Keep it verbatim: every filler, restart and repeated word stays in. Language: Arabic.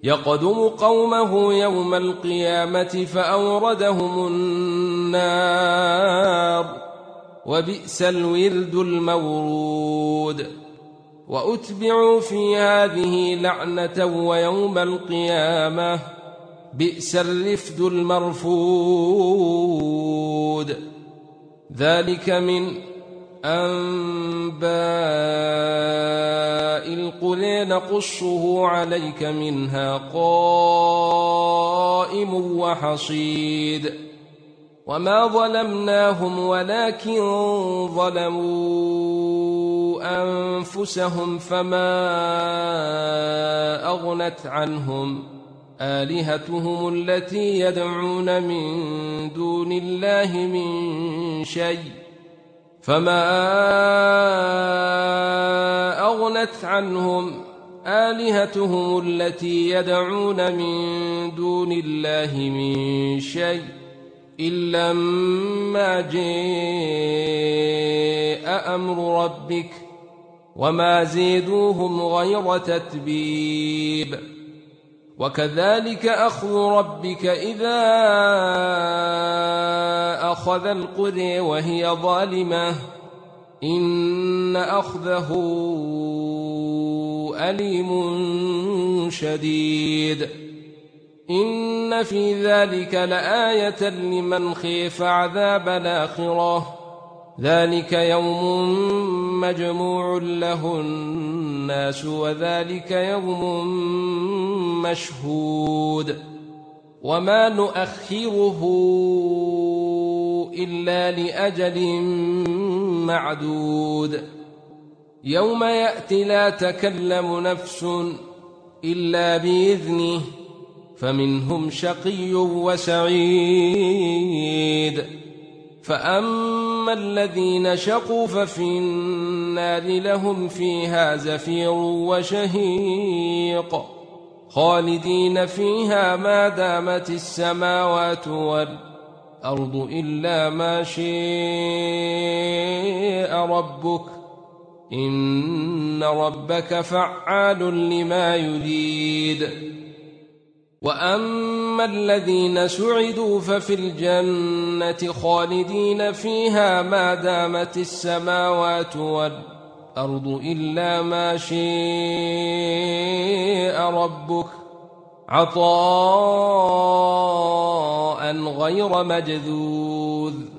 يقدم قومه يوم القيامة فأوردهم النار وبئس الورد المورود. وأتبعوا في هذه لعنة ويوم القيامة بئس الرفد المرفود. ذلك من أنباء القرى نقصه عليك منها قائم وحصيد. وما ظلمناهم ولكن ظلموا أنفسهم فما أغنت عنهم آلهتهم التي يدعون من دون الله من شيء فما أغنت عنهم آلهتهم التي يدعون من دون الله من شيء إلا ما جاء أمر ربك وما زيدوهم غير تتبيب. وكذلك أخذ ربك إذا أخذ القرى وهي ظالمة إن أخذه أليم شديد. إن في ذلك لآية لمن خيف عذاب الآخرة ذلك يوم مجموع له الناس وذلك يوم مشهود. وما نؤخره إلا لأجل معدود. يوم يأتي لا تكلم نفس إلا بإذنه فمنهم شقي وسعيد. فأما الذين شقوا ففي النار لهم فيها زفير وشهيق خالدين فيها ما دامت السماوات والأرض إلا ما شاء ربك إن ربك فعال لما يريد. وأما الذين سعدوا ففي الجنة خالدين فيها ما دامت السماوات والأرض إلا ما شاء ربك عطاء غير مجذوذ.